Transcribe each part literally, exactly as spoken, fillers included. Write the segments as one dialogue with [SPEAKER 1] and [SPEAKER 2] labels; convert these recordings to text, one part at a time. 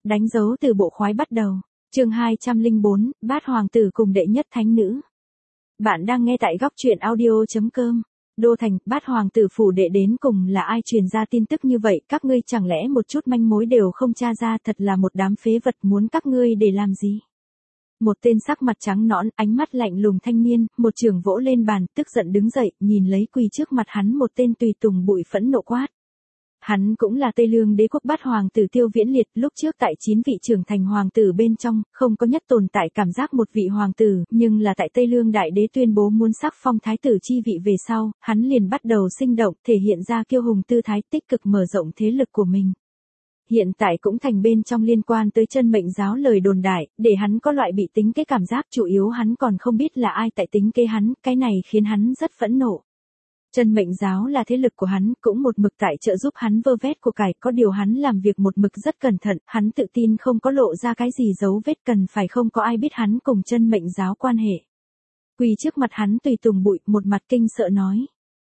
[SPEAKER 1] đánh dấu từ bộ khoái bắt đầu. Chương hai trăm lẻ bốn, Bát hoàng tử cùng đệ nhất thánh nữ. Bạn đang nghe tại góc truyện audio chấm com. Đô thành, Bát hoàng tử phủ đệ đến cùng là ai truyền ra tin tức như vậy, các ngươi chẳng lẽ một chút manh mối đều không tra ra, thật là một đám phế vật, muốn các ngươi để làm gì? Một tên sắc mặt trắng nõn, ánh mắt lạnh lùng thanh niên, một chưởng vỗ lên bàn, tức giận đứng dậy, nhìn lấy quỳ trước mặt hắn một tên tùy tùng bụi phẫn nộ quát. Hắn cũng là Tây Lương đế quốc Bát hoàng tử Tiêu Viễn Liệt, lúc trước tại chín vị trưởng thành hoàng tử bên trong, không có nhất tồn tại cảm giác một vị hoàng tử, nhưng là tại Tây Lương đại đế tuyên bố muốn sắc phong thái tử chi vị về sau, hắn liền bắt đầu sinh động, thể hiện ra kiêu hùng tư thái, tích cực mở rộng thế lực của mình. Hiện tại cũng thành bên trong liên quan tới chân mệnh giáo lời đồn đại, để hắn có loại bị tính kế cảm giác, chủ yếu hắn còn không biết là ai tại tính kế hắn, cái này khiến hắn rất phẫn nộ. Chân mệnh giáo là thế lực của hắn, cũng một mực tại trợ giúp hắn vơ vét của cải, có điều hắn làm việc một mực rất cẩn thận, hắn tự tin không có lộ ra cái gì dấu vết, cần phải không có ai biết hắn cùng chân mệnh giáo quan hệ. Quỳ trước mặt hắn tùy tùng bụi, một mặt kinh sợ nói.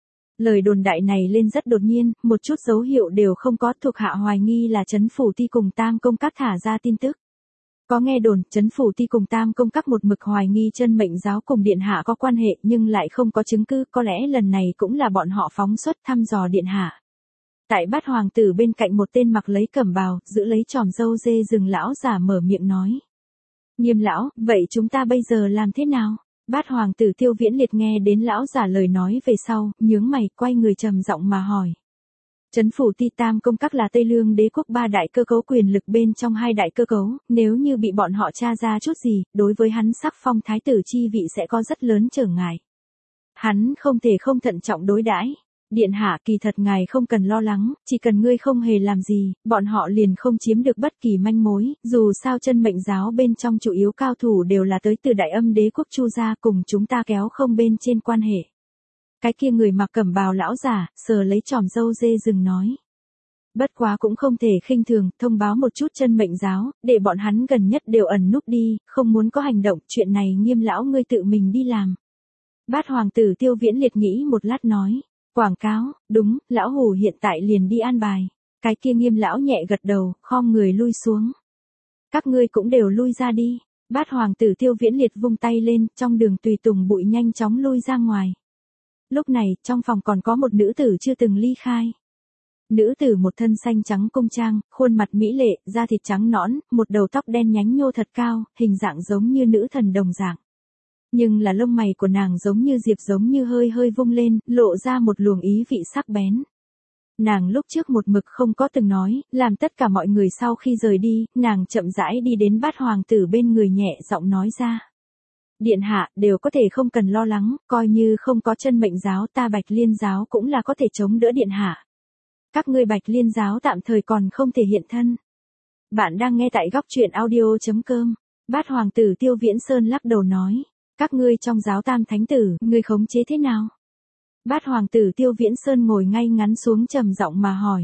[SPEAKER 1] Lời đồn đại này lên rất đột nhiên, một chút dấu hiệu đều không có, thuộc hạ hoài nghi là Trấn Phủ Ti cùng Tam Công Các thả ra tin tức. Có nghe đồn, Trấn Phủ Ti cùng Tam Công Các một mực hoài nghi chân mệnh giáo cùng Điện Hạ có quan hệ nhưng lại không có chứng cứ, có lẽ lần này cũng là bọn họ phóng xuất thăm dò Điện Hạ. Tại Bát hoàng tử bên cạnh một tên mặc lấy cẩm bào, giữ lấy tròm râu dê rừng lão giả mở miệng nói. Nghiêm lão, vậy chúng ta bây giờ làm thế nào? Bát hoàng tử Tiêu Viễn Liệt nghe đến lão giả lời nói về sau, nhướng mày, quay người trầm giọng mà hỏi. Trấn Phủ Ti Tam Công Các là Tây Lương đế quốc ba đại cơ cấu quyền lực bên trong hai đại cơ cấu, nếu như bị bọn họ tra ra chút gì, đối với hắn sắc phong thái tử chi vị sẽ có rất lớn trở ngại. Hắn không thể không thận trọng đối đãi. Điện hạ, kỳ thật ngài không cần lo lắng, chỉ cần ngươi không hề làm gì, bọn họ liền không chiếm được bất kỳ manh mối, dù sao chân mệnh giáo bên trong chủ yếu cao thủ đều là tới từ đại âm đế quốc Chu gia, cùng chúng ta kéo không bên trên quan hệ. Cái kia người mặc cẩm bào lão giả, sờ lấy tròm râu dê rừng nói. Bất quá cũng không thể khinh thường, thông báo một chút chân mệnh giáo, để bọn hắn gần nhất đều ẩn núp đi, không muốn có hành động, chuyện này Nghiêm lão ngươi tự mình đi làm. Bát hoàng tử Tiêu Viễn Liệt nghĩ một lát nói. Quảng cáo, đúng, lão hủ hiện tại liền đi an bài. Cái kia Nghiêm lão nhẹ gật đầu, khom người lui xuống. Các ngươi cũng đều lui ra đi. Bát hoàng tử Tiêu Viễn Liệt vung tay lên, trong đường tùy tùng bụi nhanh chóng lui ra ngoài. Lúc này, trong phòng còn có một nữ tử chưa từng ly khai. Nữ tử một thân xanh trắng cung trang, khuôn mặt mỹ lệ, da thịt trắng nõn, một đầu tóc đen nhánh nhô thật cao, hình dạng giống như nữ thần đồng dạng. Nhưng là lông mày của nàng giống như diệp giống như hơi hơi vung lên, lộ ra một luồng ý vị sắc bén. Nàng lúc trước một mực không có từng nói, làm tất cả mọi người sau khi rời đi, nàng chậm rãi đi đến Bát hoàng tử bên người nhẹ giọng nói ra. Điện hạ, đều có thể không cần lo lắng, coi như không có chân mệnh giáo ta Bạch Liên giáo cũng là có thể chống đỡ điện hạ. Các ngươi Bạch Liên giáo tạm thời còn không thể hiện thân. Bạn đang nghe tại góc truyện audio chấm com. Bát hoàng tử Tiêu Viễn Sơn lắc đầu nói. Các ngươi trong giáo Tam Thánh Tử, ngươi khống chế thế nào? Bát hoàng tử Tiêu Viễn Sơn ngồi ngay ngắn xuống trầm giọng mà hỏi.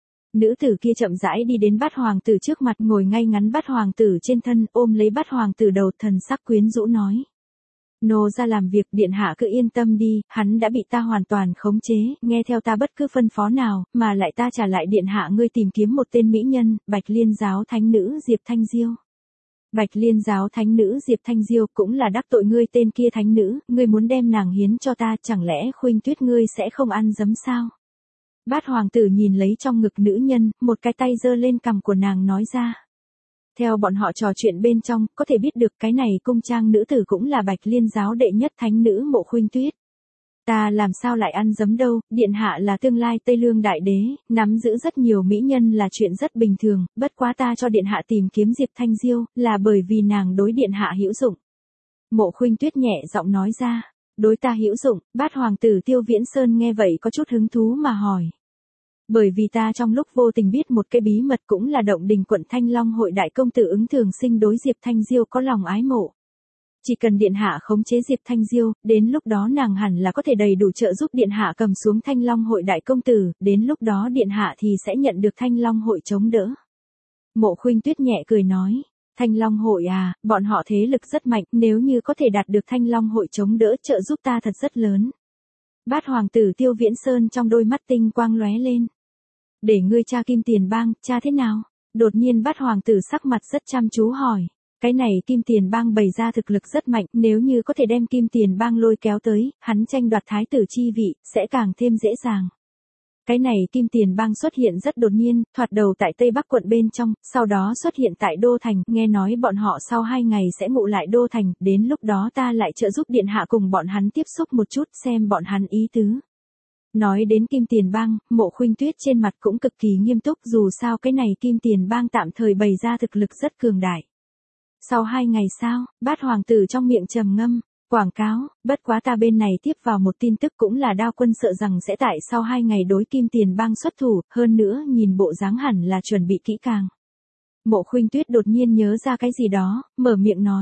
[SPEAKER 1] Nữ tử kia chậm rãi đi đến Bát hoàng tử trước mặt, ngồi ngay ngắn Bát hoàng tử trên thân, ôm lấy Bát hoàng tử đầu, thần sắc quyến rũ nói. Nô ra làm việc, điện hạ cứ yên tâm đi, hắn đã bị ta hoàn toàn khống chế, nghe theo ta bất cứ phân phó nào, mà lại ta trả lại điện hạ ngươi tìm kiếm một tên mỹ nhân, Bạch Liên giáo thánh nữ Diệp Thanh Diêu. Bạch Liên giáo thánh nữ Diệp Thanh Diêu cũng là đắc tội ngươi tên kia thánh nữ, ngươi muốn đem nàng hiến cho ta, chẳng lẽ Khuynh Tuyết ngươi sẽ không ăn dấm sao? Bát hoàng tử nhìn lấy trong ngực nữ nhân, một cái tay giơ lên cằm của nàng nói ra. Theo bọn họ trò chuyện bên trong, có thể biết được cái này cung trang nữ tử cũng là Bạch Liên giáo đệ nhất thánh nữ Mộ Khuynh Tuyết. Ta làm sao lại ăn dấm đâu, điện hạ là tương lai Tây Lương đại đế, nắm giữ rất nhiều mỹ nhân là chuyện rất bình thường, bất quá ta cho điện hạ tìm kiếm Diệp Thanh Diêu, là bởi vì nàng đối điện hạ hữu dụng. Mộ Khuynh Tuyết nhẹ giọng nói ra, đối ta hữu dụng, Bát hoàng tử Tiêu Viễn Sơn nghe vậy có chút hứng thú mà hỏi. Bởi vì ta trong lúc vô tình biết một cái bí mật, cũng là Động Đình quận Thanh Long hội đại công tử Ứng Thường Sinh đối Diệp Thanh Diêu có lòng ái mộ. Chỉ cần điện hạ khống chế Diệp Thanh Diêu, đến lúc đó nàng hẳn là có thể đầy đủ trợ giúp điện hạ cầm xuống Thanh Long hội đại công tử, đến lúc đó điện hạ thì sẽ nhận được Thanh Long hội chống đỡ. Mộ Khuynh Tuyết nhẹ cười nói, Thanh Long hội à, bọn họ thế lực rất mạnh, nếu như có thể đạt được Thanh Long hội chống đỡ trợ giúp ta thật rất lớn. Bát hoàng tử Tiêu Viễn Sơn trong đôi mắt tinh quang lóe lên. Để ngươi tra Kim Tiền Bang, tra thế nào? Đột nhiên Bát hoàng tử sắc mặt rất chăm chú hỏi. Cái này Kim Tiền Bang bày ra thực lực rất mạnh, nếu như có thể đem Kim Tiền Bang lôi kéo tới, hắn tranh đoạt thái tử chi vị, sẽ càng thêm dễ dàng. Cái này Kim Tiền Bang xuất hiện rất đột nhiên, thoạt đầu tại Tây Bắc quận bên trong, sau đó xuất hiện tại Đô Thành, nghe nói bọn họ sau hai ngày sẽ ngụ lại Đô Thành, đến lúc đó ta lại trợ giúp điện hạ cùng bọn hắn tiếp xúc một chút xem bọn hắn ý tứ. Nói đến Kim Tiền Bang, Mộ Khuynh Tuyết trên mặt cũng cực kỳ nghiêm túc, dù sao cái này Kim Tiền Bang tạm thời bày ra thực lực rất cường đại. Sau hai ngày sau, Bát hoàng tử trong miệng trầm ngâm, quảng cáo, bất quá ta bên này tiếp vào một tin tức cũng là Đao Quân sợ rằng sẽ tại sau hai ngày đối Kim Tiền Bang xuất thủ, hơn nữa nhìn bộ dáng hẳn là chuẩn bị kỹ càng. Mộ Khuynh Tuyết đột nhiên nhớ ra cái gì đó, mở miệng nói.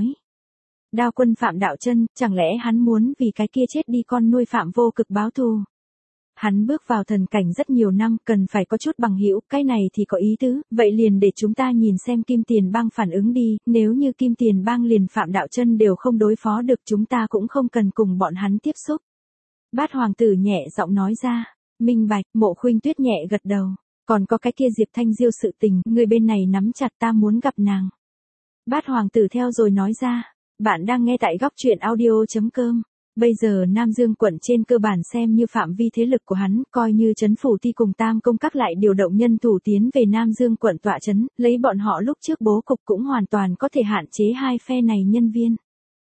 [SPEAKER 1] Đao Quân Phạm Đạo Chân, chẳng lẽ hắn muốn vì cái kia chết đi con nuôi Phạm Vô Cực báo thù? Hắn bước vào thần cảnh rất nhiều năm, cần phải có chút bằng hữu, cái này thì có ý tứ, vậy liền để chúng ta nhìn xem Kim Tiền Bang phản ứng đi, nếu như Kim Tiền Bang liền Phạm Đạo Chân đều không đối phó được chúng ta cũng không cần cùng bọn hắn tiếp xúc. Bát hoàng tử nhẹ giọng nói ra, minh bạch. Mộ Khuynh Tuyết nhẹ gật đầu, còn có cái kia Diệp Thanh Diêu sự tình, người bên này nắm chặt, ta muốn gặp nàng. Bát hoàng tử theo rồi nói ra, bạn đang nghe tại góc truyện audio chấm com. Bây giờ Nam Dương quận trên cơ bản xem như phạm vi thế lực của hắn, coi như trấn phủ ti cùng Tam công các lại điều động nhân thủ tiến về Nam Dương quận tọa trấn, lấy bọn họ lúc trước bố cục cũng hoàn toàn có thể hạn chế hai phe này nhân viên.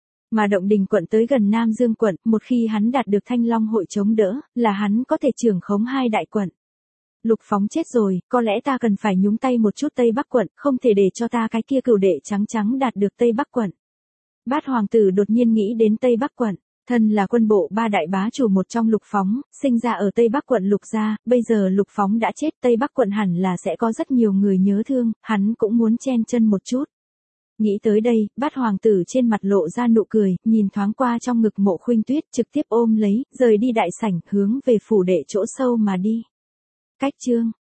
[SPEAKER 1] Mà Động Đình quận tới gần Nam Dương quận, một khi hắn đạt được Thanh Long hội chống đỡ, là hắn có thể trưởng khống hai đại quận. Lục Phóng chết rồi, có lẽ ta cần phải nhúng tay một chút Tây Bắc quận, không thể để cho ta cái kia cửu đệ trắng trắng đạt được Tây Bắc quận. Bát hoàng tử đột nhiên nghĩ đến Tây Bắc quận. Thân là quân bộ ba đại bá chủ một trong Lục Phóng, sinh ra ở Tây Bắc quận Lục gia, bây giờ Lục Phóng đã chết, Tây Bắc quận hẳn là sẽ có rất nhiều người nhớ thương, hắn cũng muốn chen chân một chút. Nghĩ tới đây, Bát hoàng tử trên mặt lộ ra nụ cười, nhìn thoáng qua trong ngực Mộ Khuynh Tuyết, trực tiếp ôm lấy, rời đi đại sảnh, hướng về phủ đệ chỗ sâu mà đi. Cách chương